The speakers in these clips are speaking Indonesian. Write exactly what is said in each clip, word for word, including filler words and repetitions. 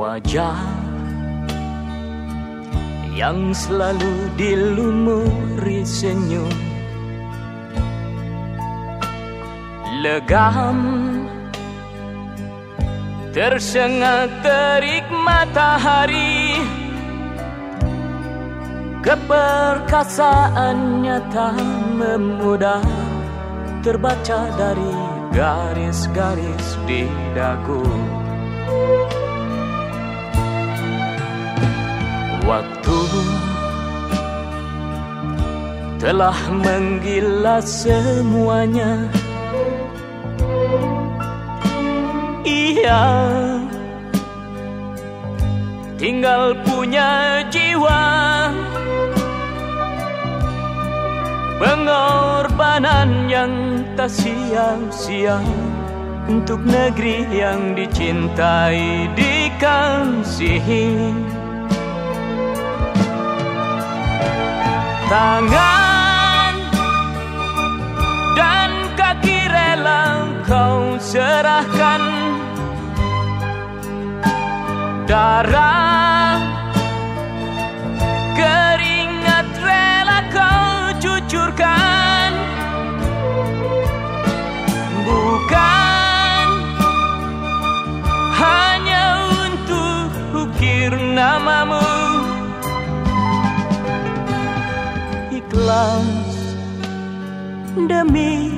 Wajah yang selalu dilumuri senyum, legam tersengat terik matahari, keperkasaannya tak memudar terbaca dari garis-garis di dagu. Waktu telah menggilas semuanya. Ia tinggal punya jiwa, pengorbanan yang tak sia-sia untuk negeri yang dicintai, dikasihi. Tangan dan kaki rela kau serahkan, darah keringat rela kau cucurkan, bukan hanya untuk ukir namamu. Ikhlas demi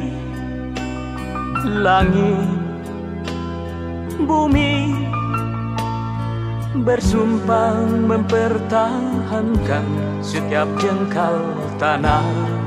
langit bumi, bersumpah mempertahankan setiap jengkal tanah.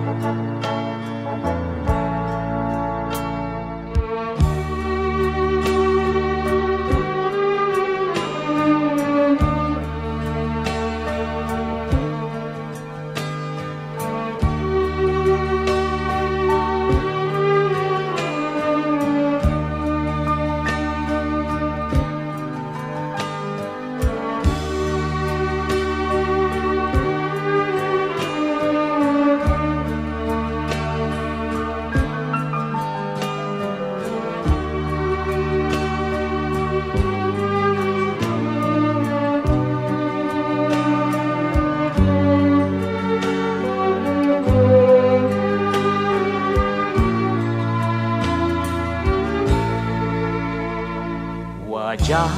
Wajah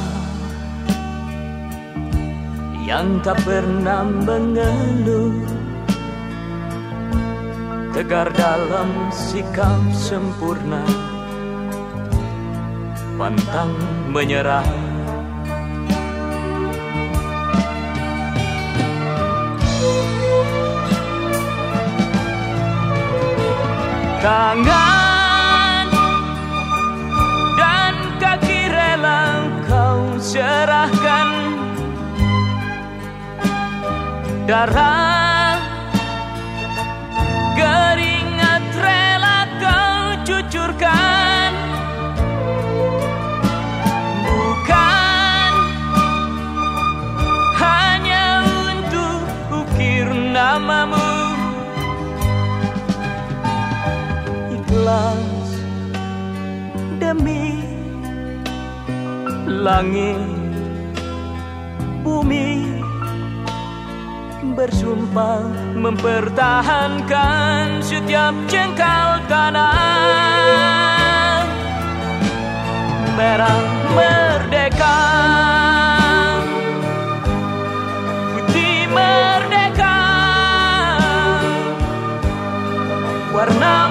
yang tak pernah mengeluh, tegar dalam sikap sempurna, pantang menyerah. Tangan dan kaki rela kau serahkan, darah keringat rela kau cucurkan, bukan hanya untuk ukir namamu. Ikhlas demi langit bumi, bersumpah mempertahankan setiap jengkal tanah. Merah merdeka, putih merdeka, warna